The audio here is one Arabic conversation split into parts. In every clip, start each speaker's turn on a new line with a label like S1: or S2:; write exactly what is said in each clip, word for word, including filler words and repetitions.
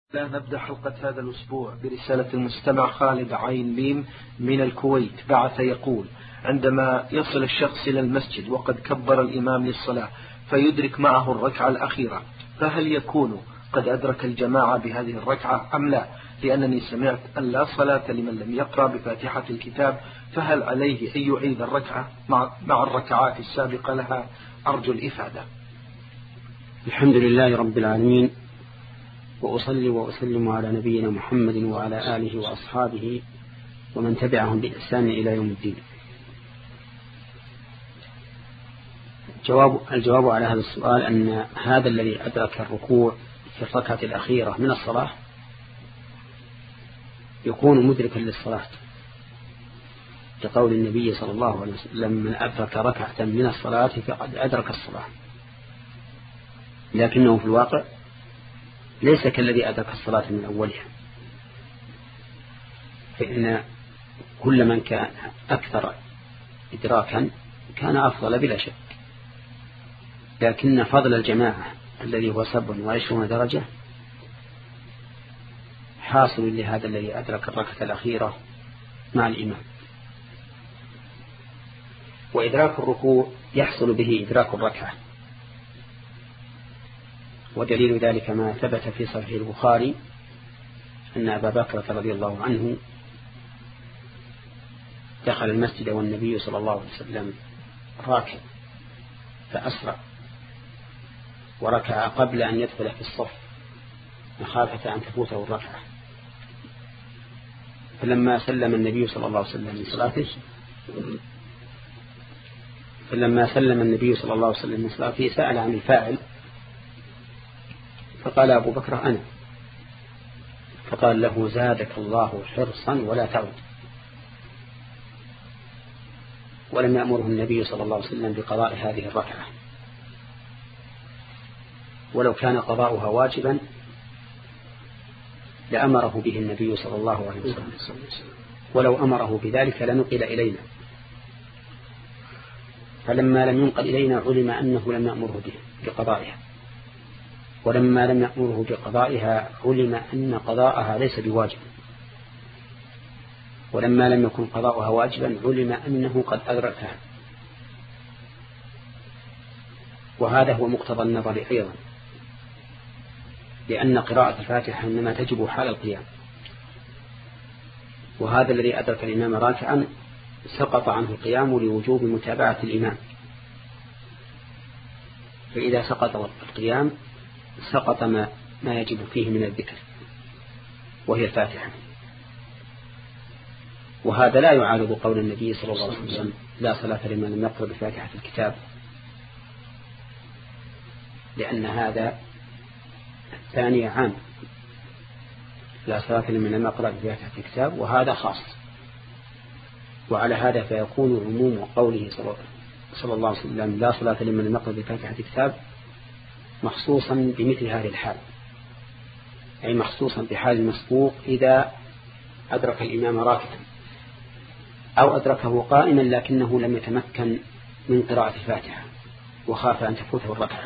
S1: لا نبدأ حلقة هذا الأسبوع برسالة المستمع خالد عين ميم من الكويت. بعث يقول: عندما يصل الشخص إلى المسجد وقد كبر الإمام للصلاة فيدرك معه الركعة الأخيرة، فهل يكون قد أدرك الجماعة بهذه الركعة أم لا؟ لأنني سمعت أن لا صلاة لمن لم يقرأ بفاتحة الكتاب، فهل عليه أن يعيد الركعة مع الركعات السابقة لها؟ أرجو الإفادة.
S2: الحمد لله رب العالمين، وأصلي وأسلم على نبينا محمد وعلى آله وأصحابه ومن تبعهم بإحسان إلى يوم الدين. جواب الجواب على هذا السؤال أن هذا الذي أدرك الركوع في الركعة الأخيرة من الصلاة يكون مدركا للصلاة، كقول النبي صلى الله عليه وسلم: من أدرك ركعة من الصلاة فقد أدرك الصلاة. لكنه في الواقع ليس كالذي أدرك الصلاة من أولها، فإن كل من كان أكثر إدراكا كان أفضل بلا شك، لكن فضل الجماعة الذي هو سبع وعشرون درجة حاصل لهذا الذي أدرك الركعة الأخيرة مع الإمام. وإدراك الركوع يحصل به إدراك الركعة، ودليل ذلك ما ثبت في صحيح البخاري أن أبا بكر رضي الله عنه دخل المسجد والنبي صلى الله عليه وسلم راكع فأسرع وركع قبل أن يدخل في الصف مخافة أن تفوته الركعة، فلما سلم النبي صلى الله عليه وسلم من صلاته فلما سلم النبي صلى الله عليه وسلم من صلاته سأل عن الفاعل، فقال أبو بكر: أنا. فقال له: زادك الله حرصا ولا تعود. ولم يأمره النبي صلى الله عليه وسلم بقضاء هذه الركعة، ولو كان قضاؤها واجبا لأمره به النبي صلى الله عليه وسلم، ولو أمره بذلك لنقل إلينا، فلما لم ينقل إلينا علم أنه لم يأمره به بقضائها، ولما لم يأمره بقضائها علم أن قضاءها ليس بواجب، ولما لم يكن قضاءها واجبا علم أنه قد أدركها. وهذا هو مقتضى النظر أيضا، لأن قراءة الفاتحة إنما تجب حال القيام، وهذا الذي أدرك الإمام راكعا سقط عنه القيام لوجوب متابعة الإمام، فإذا سقط القيام سقط ما, ما يجب فيه من الذكر وهي الفاتحة. وهذا لا يعارض قول النبي صلى الله عليه وسلم: لا صلاة لمن لم يقرأ بفاتحة الكتاب، لأن هذا الثاني عام، لا صلاة لمن لم يقرأ بفاتحة الكتاب، وهذا خاص. وعلى هذا فيكون عموم قوله صلى الله عليه وسلم: لا صلاة لمن لم يقرأ بفاتحة الكتاب مخصوصا بمثل هذه الحال، أي مخصوصا بحال المسبوق إذا أدرك الإمام راكعا أو أدركه قائما لكنه لم يتمكن من قراءة الفاتحة وخاف أن تفوته الركعة.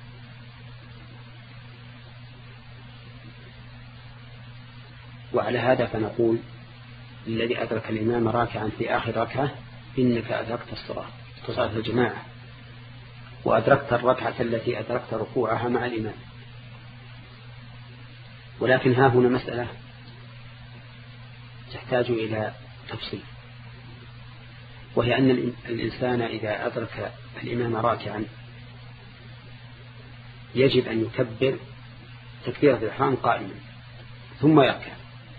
S2: وعلى هذا فنقول: الذي أدرك الإمام راكعا في آخر ركعة إنك أدركت الصلاة، صلاة الجماعة، وأدركت الركعة التي أدركت ركوعها مع الإمام. ولكن ها هنا مسألة تحتاج إلى تفصيل، وهي أن الإنسان إذا أدرك الإمام راكعا يجب أن يكبر تكبيرة الإحرام قائما ثم يركع،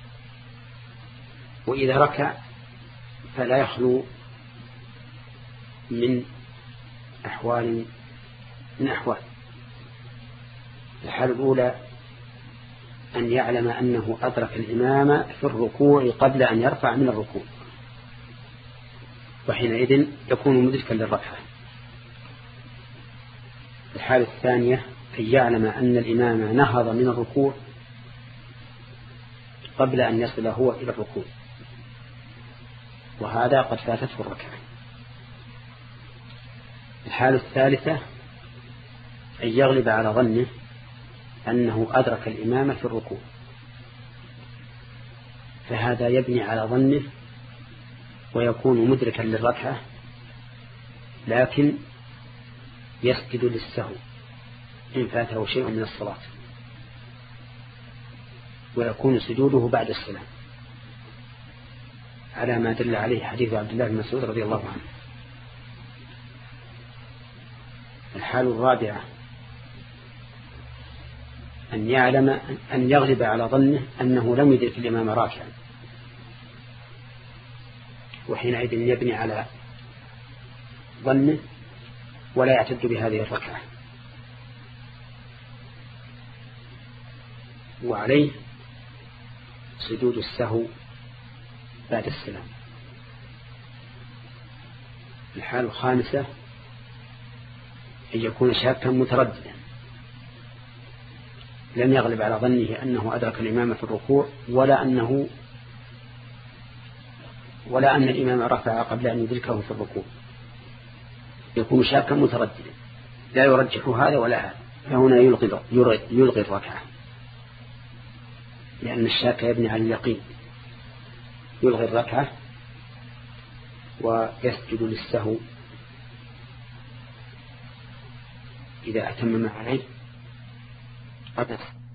S2: وإذا ركع فلا يخلو من أحوال من أحوال الحالة الأولى أن يعلم أنه أدرك الإمام في الركوع قبل أن يرفع من الركوع، وحينئذ يكون مدركا للركعة. الحالة الثانية أن يعلم أن الإمام نهض من الركوع قبل أن يصل هو إلى الركوع، وهذا قد فاتته الركعة. الحالة الثالثة أن يغلب على ظنه أنه أدرك الإمام في الركوع فهذا يبني على ظنه ويكون مدركا للركعة، لكن يسجد للسهو إن فاته شيء من الصلاة، ويكون سجوده بعد السلام على ما دل عليه حديث عبد الله بن مسعود رضي الله عنه. الحال الرابعة أن يعلم أن يغلب على ظنه أنه لم يدرك الإمام راكعا، وحينئذ يبني على ظنه ولا يعتد بهذه الركعة، وعليه سجود السهو بعد السلام. الحال الخامسة أن يكون شاكا مترددا، لم يغلب على ظنه أنه أدرك الإمام في الركوع ولا أنه ولا أن الإمام رفع قبل أن يدركه في الركوع، يكون شاكا مترددا لا يرجح هذا ولا هذا، فهنا يلغي يلغي الركعة، لأن الشاك يبني على اليقين، يلغي الركعة ويسجد للسهو إذا أتمم عليه قدر.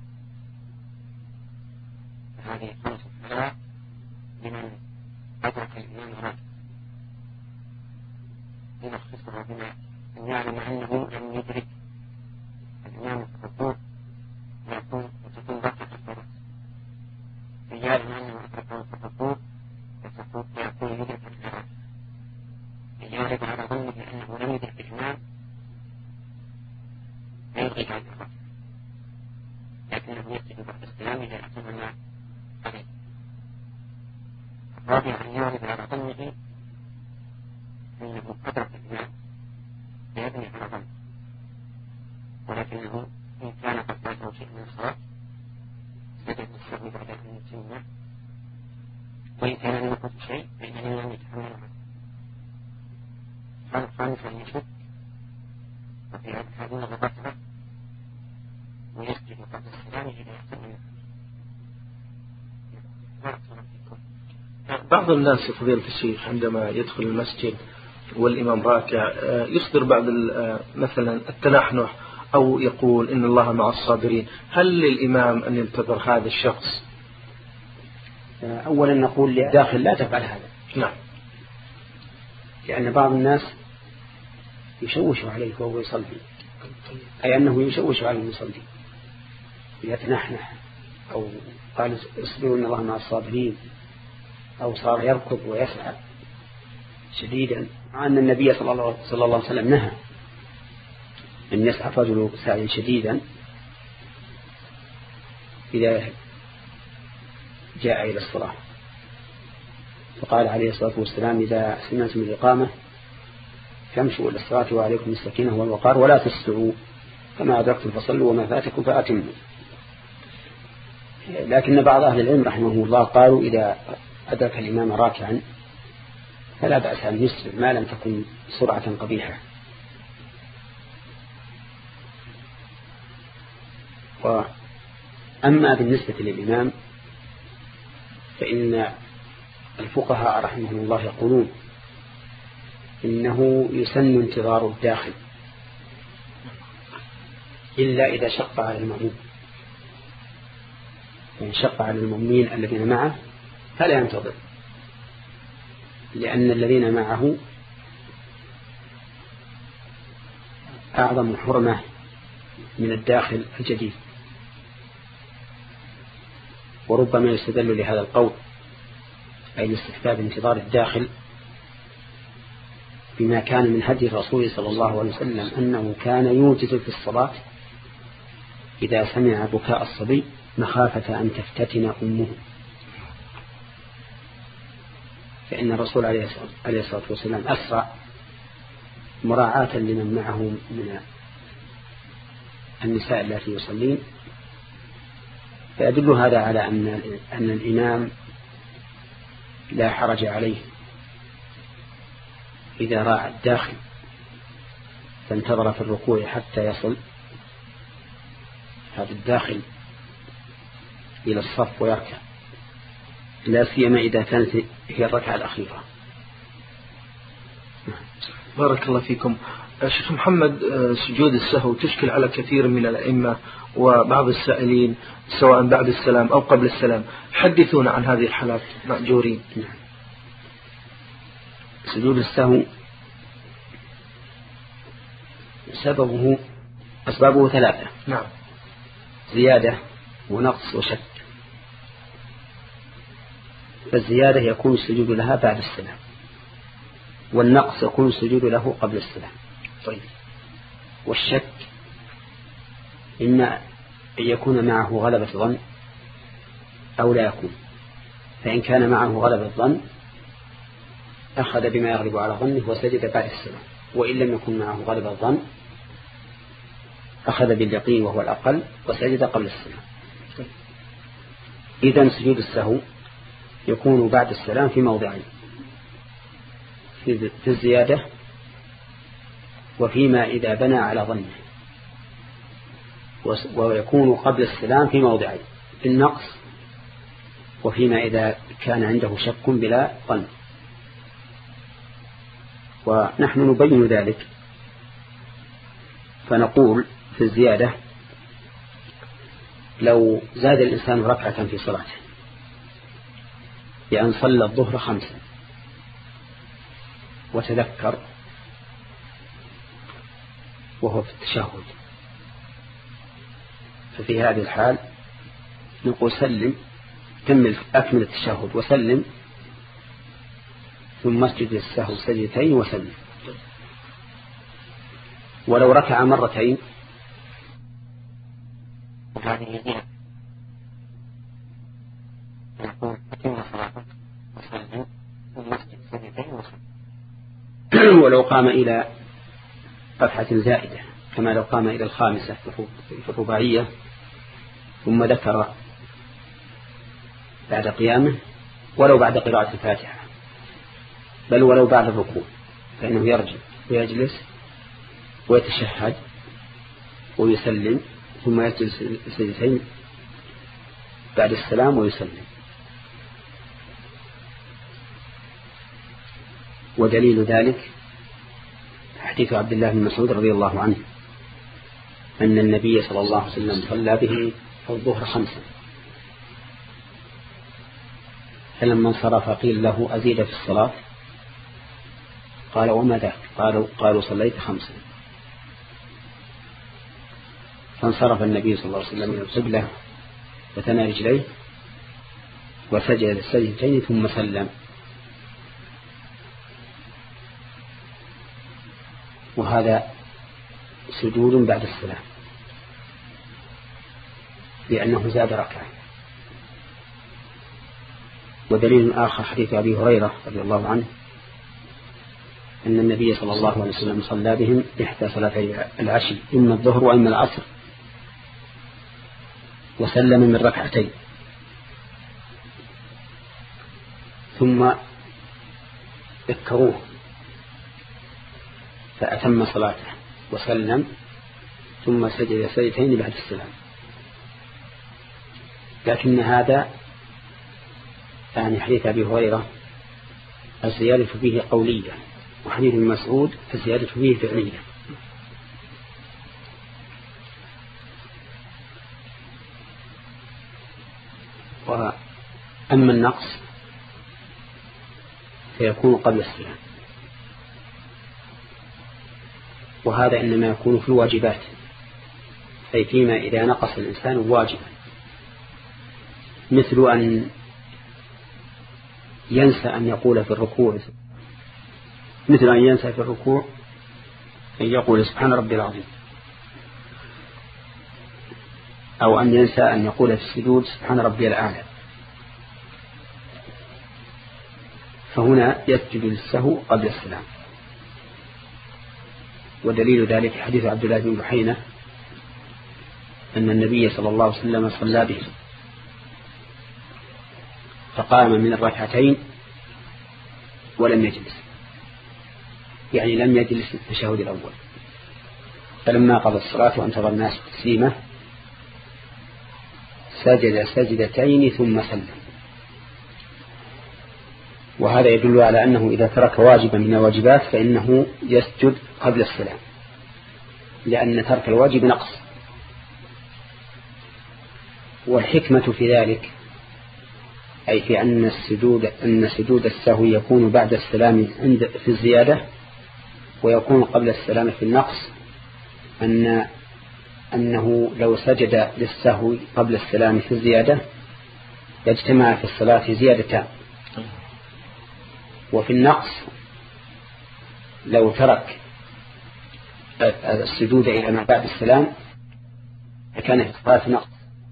S2: هذه خمسة صلاة لمن أدرك الإمام راكعا، يلخصها بما أن يعلم أنه لم يدرك الإمام في الركوع ويكون وتكون ركعة الصلاة، فيعلم أنه أدركه في الركوع ويكون يدرك الإمام، يغلب على ظنه أنه لم يدرك الإمام فيلغي هذه الركعة، لكنه يسجد بعد السلام إذا أتمم عليه. الرابع أن يغلب على ظنه أنه أدرك الإمام فيبني على ظنه، ولكنه إن كان قد فاته شيء من الصلاة سجد السهو بعد أن يتم، وإن كان لم يفته شيء فإنه لم يتحمل عنه. الحالة الخامسة أن يشك وفي هذه الركعة ويسجد بعد السلام إذا يحتمل.
S1: بعض الناس فضيلة الشيخ عندما يدخل المسجد والإمام راكع يصدر بعض مثلا التنحنح أو يقول إن الله مع الصابرين، هل للإمام أن ينتظر هذا الشخص؟
S2: أولا نقول لداخل لا تفعل هذا،
S1: نعم،
S2: لأن بعض الناس يشوش عليه وهو يصلي، أي أنه يشوش على المصلي يتنحنح أو قال اصبروا إن الله مع الصابرين، أو صار يركض ويسعى شديدا، مع أن النبي صلى الله عليه وسلم نهى أن يسعى الرجل سعيا شديدا إذا جاء إلى الصلاة، فقال عليه الصلاة والسلام إذا سمعتم الإقامة فامشوا إلى الصلاة وعليكم السكينة والوقار ولا تسرعوا، فما أدركتم فصلوا وما فاتكم فأتموا. لكن بعض أهل العلم رحمه الله قالوا إذا أدرك الإمام راكعا فلا بأس أن يسرع ما لم تكن سرعة قبيحة. وأما بالنسبة للإمام فإن الفقهاء رحمهم الله يقولون إنه يسن انتظار الداخل إلا إذا شق على المأموم، فإن شق على المؤمنين الذين معه فلا ينتظر، لأن الذين معه أعظم حرمة من الداخل الجديد. وربما يستدل لهذا القول أي لاستحباب انتظار الداخل بما كان من هدي الرسول صلى الله عليه وسلم أنه كان يوجد في الصلاة إذا سمع بكاء الصبي مخافة أن تفتتن أمه، فإن الرسول عليه الصلاة والسلام أسرع مراعاة لمن معه من النساء التي يصلين، فيدل هذا على أن أن الإمام لا حرج عليه إذا راعى الداخل فانتظر في الركوع حتى يصل هذا الداخل إلى الصف ويركع، لا سيما إذا كانت هي الركعة الأخيرة.
S1: بارك الله فيكم. شيخ محمد، سجود السهو تشكل على كثير من الأئمة وبعض السائلين سواء بعد السلام أو قبل السلام، حدثونا عن هذه الحالات مأجورين.
S2: سجود السهو سببه أسبابه ثلاثة.
S1: نعم.
S2: زيادة ونقص وشك. فالزيادة يكون السجود لها بعد السلام، والنقص يكون السجود له قبل السلام.
S1: طيب.
S2: والشك إما أن يكون معه غلبة ظن أو لا يكون، فإن كان معه غلبة ظن أخذ بما يغلب على ظنه وسجد بعد السلام، وإن لم يكن معه غلبة ظن أخذ باليقين وهو الأقل وسجد قبل السلام. إذن سجود السهو يكون بعد السلام في موضعين، في الزيادة وفيما إذا بنى على ظنه، ويكون قبل السلام في موضعين، في النقص وفيما إذا كان عنده شك بلا ظن. ونحن نبين ذلك فنقول في الزيادة لو زاد الإنسان ركعة في صلاته بأن صلى الظهر خمسا وتذكر وهو في التشهد، ففي هذه الحال نقول سلم، كمل أكمل التشهد وسلم، ثم اسجد السهو سجدتين وسلم. ولو ركع مرتين ولو قام إلى ركعة زائدة كما لو قام إلى الخامسة في الرباعية ثم ذكر بعد قيامه ولو بعد قراءة الفاتحة، بل ولو بعد الركوع، فإنه يرجع ويجلس ويتشهد ويسلم ثم يجلس سجدتين بعد السلام ويسلم. ودليل ذلك حديث عبد الله بن مسعود رضي الله عنه أن النبي صلى الله عليه وسلم صلى به الظهر خمسا، فلما انصرف قيل له أزيد في الصلاة؟ قال وما ذاك؟ قالوا, قالوا صليت خمسا. فانصرف النبي صلى الله عليه وسلم إلى القبلة وثنى رجليه وسجد السجدتين ثم سلم. وهذا سجود بعد السلام لأنه زاد ركعة. ودليل آخر حديث أبي هريرة رضي الله عنه أن النبي صلى الله عليه وسلم صلى بهم إحدى صلاتي العشي إما الظهر وإما العصر وسلم من ركعتين، ثم ذكروه فأتم صلاته وسلم ثم سجد سجدتين بعد السلام. لكن هذا يعني حديث أبي هريرة الزيادة فيه قولية، وحديث ابن مسعود الزيادة فيه فعلية. وأما النقص فيكون قبل السلام، وهذا إنما يكون في الواجبات، أي فيما إذا نقص الإنسان واجبا، مثل أن ينسى أن يقول في الركوع مثل أن ينسى في الركوع أن يقول سبحان ربي العظيم، أو أن ينسى أن يقول في السجود سبحان ربي الأعلى، فهنا يسجد للسهو قبل السلام. ودليل ذلك حديث عبد الله بن بحينة أن النبي صلى الله عليه وسلم صلى به فقام من الركعتين ولم يجلس، يعني لم يجلس في التشهد الأول، فلما قضى الصلاة وانتظر الناس تسليمه سجد سجدتين ثم سلم، وهذا يدل على أنه إذا ترك واجبا من الواجبات فإنه يسجد قبل السلام، لأن ترك الواجب نقص. والحكمة في ذلك أي في أن السجود أن سجود السهو يكون بعد السلام عند في الزيادة ويكون قبل السلام في النقص، أن أنه لو سجد للسهو قبل السلام في الزيادة يجتمع في الصلاة زيادتان، وفي النقص لو ترك السجود إلى ما بعد السلام كان في الصلاة نقص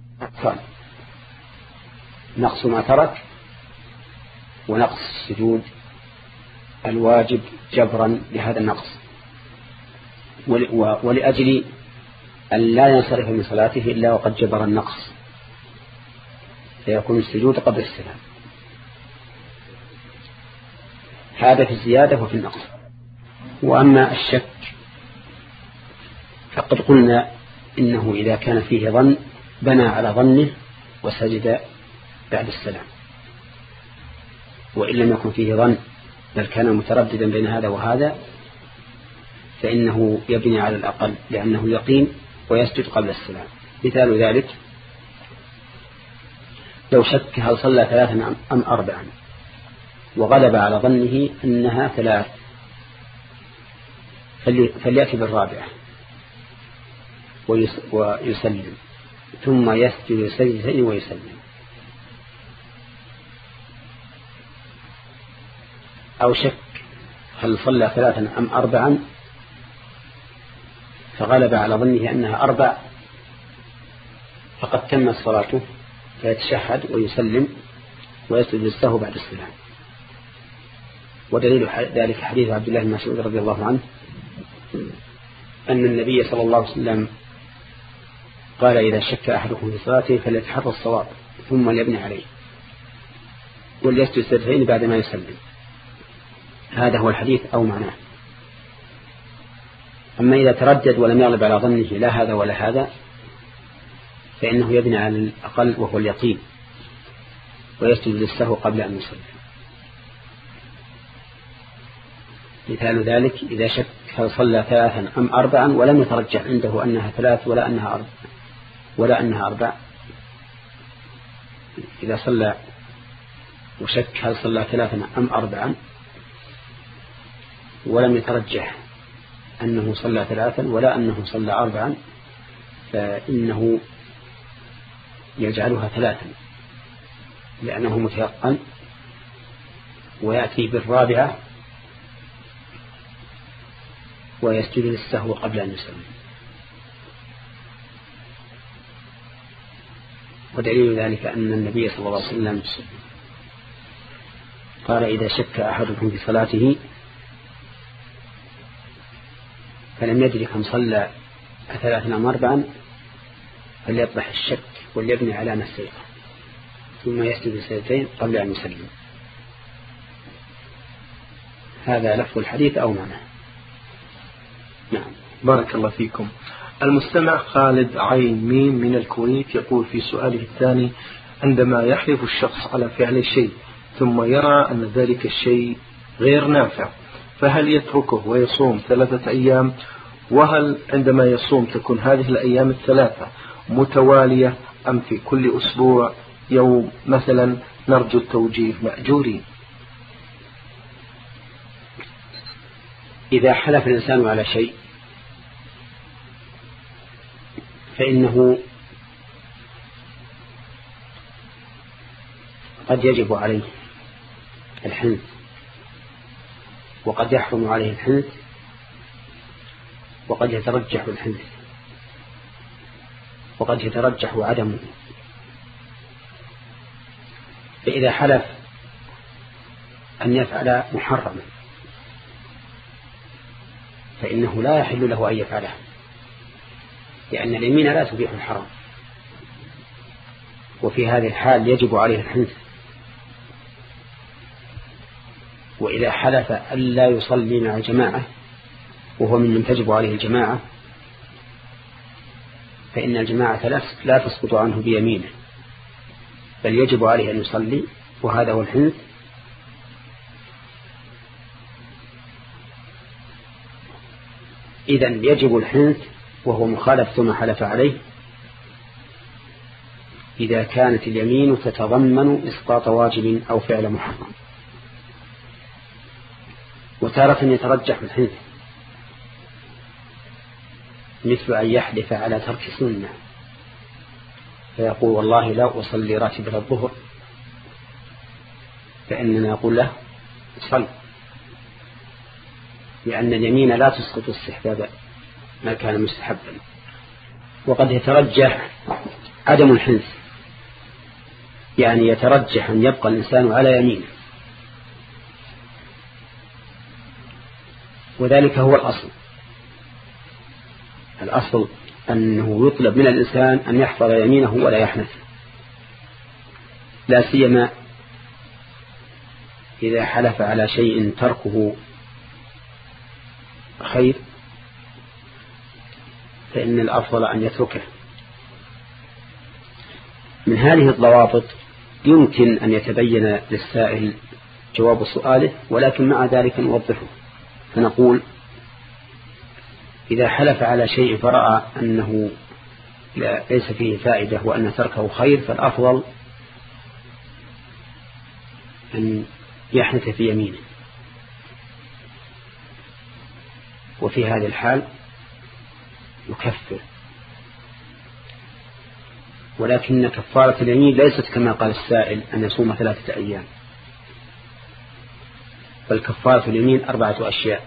S2: نقص ما ترك ونقص السجود الواجب جبرا لهذا النقص، ولأجل أن لا ينصرف من صلاته إلا وقد جبر النقص فيكون السجود قبل السلام. هذا في الزيادة وفي النقص. وأما الشك فقد قلنا إنه إذا كان فيه ظن بنى على ظنه وسجد بعد السلام، وإن لم يكن فيه ظن بل كان مترددا بين هذا وهذا فإنه يبني على الأقل لأنه يقين ويسجد قبل السلام. مثال ذلك لو شك هل صلى ثلاثا أم أربعا وغلب على ظنه أنها ثلاث فليأتي بالرابعة ويسلم ثم يسجد سجدتين ويسلم. أو شك هل صلى ثلاثا أم أربعا فغلب على ظنه أنها أربع فقد تمت صلاته فيتشهد ويسلم ويسجد للسهو بعد السلام. ودليل ذلك حديث عبد الله بن مسعود رضي الله عنه أن النبي صلى الله عليه وسلم قال إذا شك أحدكم في صلاته فليتحرى الصواب ثم ليبني عليه وليسجد سجدتين بعد ما يسلم. هذا هو الحديث أو معناه. أما إذا تردد ولم يغلب على ظنه لا هذا ولا هذا فإنه يبني على الأقل وهو اليقين ويسجد للسهو قبل أن يسلم. مثال ذلك إذا شك هل صلى ثلاثا أم أربعا ولم يترجح عنده أنها ثلاث ولا أنها أربع ولا أنها أربع. إذا صلى وشك هل صلى ثلاثا أم أربعا ولم يترجح أنه صلى ثلاثا ولا أنه صلى أربعا فإنه يجعلها ثلاثا لأنه متيقن ويأتي بالرابعة ويسجد للسهو قبل أن يسلم. ودليل ذلك أن النبي صلى الله عليه وسلم قال إذا شك أحدكم في صلاته فلم يدري كم صلى ثلاثا أم أربعا فليطرح الشك وليبني على ما استيقن ثم يسجد سجدتين قبل أن يسلم. هذا لفظ الحديث أو معناه.
S1: نعم. بارك الله فيكم. المستمع خالد عين ميم من الكويت يقول في سؤاله الثاني عندما يحلف الشخص على فعل شيء ثم يرى أن ذلك الشيء غير نافع فهل يتركه ويصوم ثلاثة أيام؟ وهل عندما يصوم تكون هذه الأيام الثلاثة متوالية أم في كل أسبوع يوم مثلا؟ نرجو التوجيه مأجورين.
S2: إذا حلف الإنسان على شيء فإنه قد يجب عليه الحنث وقد يحرم عليه الحنث وقد يترجح الحنث وقد يترجح عدمه. فإذا حلف أن يفعل محرما فإنه لا يحل له أن يفعله لأن اليمين لا تبيح الحرام، وفي هذه الحال يجب عليه الحنث. وإذا حلف ألا يصلي مع الجماعة وهو ممن تجب عليه الجماعة فإن الجماعة لا تسقط عنه بيمينه بل يجب عليه أن يصلي، وهذا هو الحنث إذن يجب الحنث وهو مخالفة ما حلف عليه إذا كانت اليمين تتضمن إسقاط واجب أو فعل محرم. وتارة يترجح الحنث مثل أن يحلف على ترك سنة فيقول والله لا أصلي راتبة الظهر، فإننا نقول له صل، لأن اليمين لا تسقط استحباب ما كان مستحبا. وقد يترجح عدم الحنث، يعني يترجح أن يبقى الإنسان على يمينه، وذلك هو الأصل. الأصل أنه يطلب من الإنسان أن يحفظ يمينه ولا يحنث، لا سيما إذا حلف على شيء تركه خير، فإن الأفضل أن يتركه. من هذه الضوابط يمكن أن يتبين للسائل جواب سؤاله، ولكن مع ذلك نوضحه فنقول إذا حلف على شيء فرأى أنه ليس فيه فائدة وأن تركه خير، فالأفضل أن يحنث في يمينه، وفي هذه الحال يكفر. ولكن كفارة اليمين ليست كما قال السائل أن يصوم ثلاثة أيام، بل كفارة اليمين أربعة أشياء،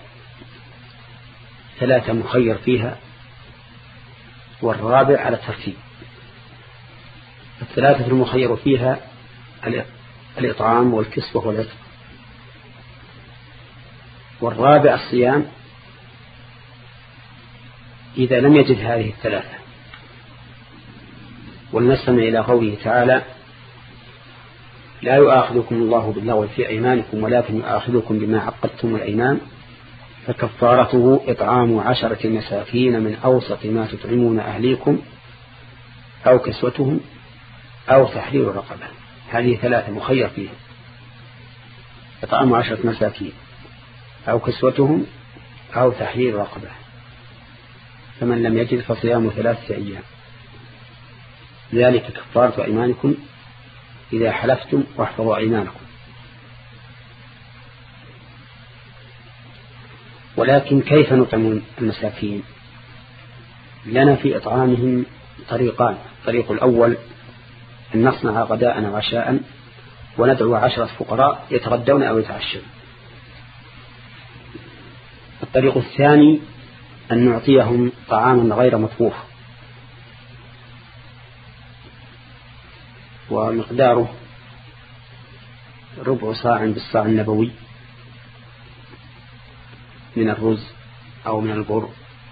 S2: ثلاثة مخير فيها والرابع على الترتيب. الثلاثة المخير فيها الإطعام والكسوة والعتق، والرابع الصيام إذا لم يجد هذه الثلاثة. ولنستمع إلى قوله تعالى لا يؤاخذكم الله باللغو في أيمانكم ولكن يؤاخذكم بما عقدتم الأيمان فكفارته إطعام عشرة مساكين من أوسط ما تطعمون أهليكم أو كسوتهم أو تحرير رقبة. هذه ثلاثة مخير فيها، إطعام عشرة مساكين أو كسوتهم أو تحرير رقبة، فمن لم يجد فصيام ثلاثة أيام، ذلك كفارة أيمانكم إذا حلفتم واحفظوا أيمانكم. ولكن كيف نطعم المساكين؟ لنا في إطعامهم طريقان. الطريق الأول أن نصنع غداء وعشاء وندعو عشرة فقراء يتغدون أو يتعشون. الطريق الثاني أن نعطيهم طعاما غير مطبوخ ومقداره ربع صاع بالصاع النبوي من الرز أو من البر،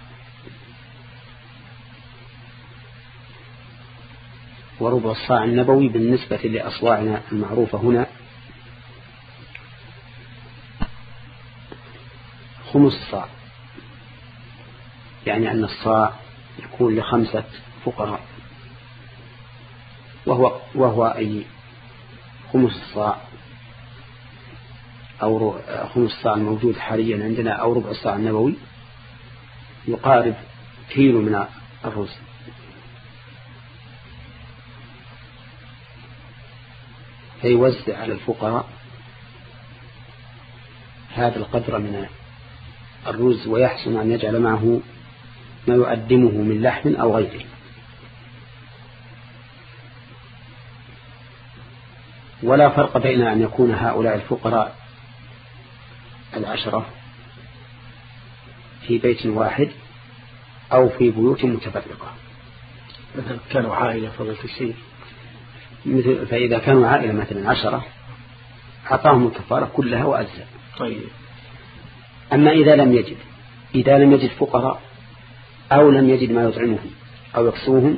S2: وربع الصاع النبوي بالنسبة لأصواعنا المعروفة هنا خمس صاع، يعني أن الصاع يكون لخمسة فقراء، وهو, وهو أي خمس الصاع أو خمس الصاع الموجود حاليا عندنا أو ربع الصاع النبوي يقارب كيلو من الرز. فيوزع على الفقراء هذا القدر من الرز، ويحسن أن يجعل معه ما يقدمه من لحم أو غيره. ولا فرق بين أن يكون هؤلاء الفقراء العشرة في بيت واحد أو في بيوت متفرقة.
S1: مثلا كانوا عائلة فضلت الشيء،
S2: فإذا كانوا عائلة مثلا عشرة أعطاهم الكفارة كلها وأجزاء.
S1: طيب.
S2: أما إذا لم يجد إذا لم يجد فقراء أو لم يجد ما يطعمهم أو يكسوهم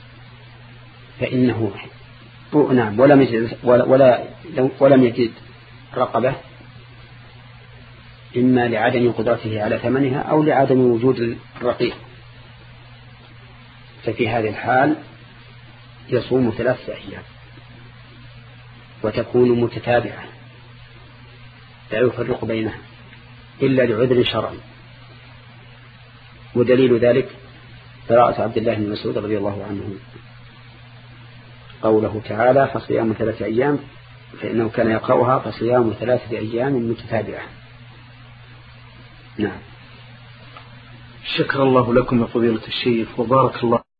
S2: فإنه نعم ولم يجد ولا ولا ولم يجد رقبة، إما لعدم قدرته على ثمنها أو لعدم وجود الرقيق، ففي هذه الحال يصوم ثلاثة أيام وتكون متتابعة لا يفرق بينها إلا لعذر شرعي. ودليل ذلك قراءة عبد الله بن مسعود رضي الله عنه قوله تعالى فصيام ثلاثة أيام، فإنه كان يقرأها فصيام ثلاثة أيام متتابعة. نعم.
S1: شكر الله لكم يا فضيلة الشيخ وبارك الله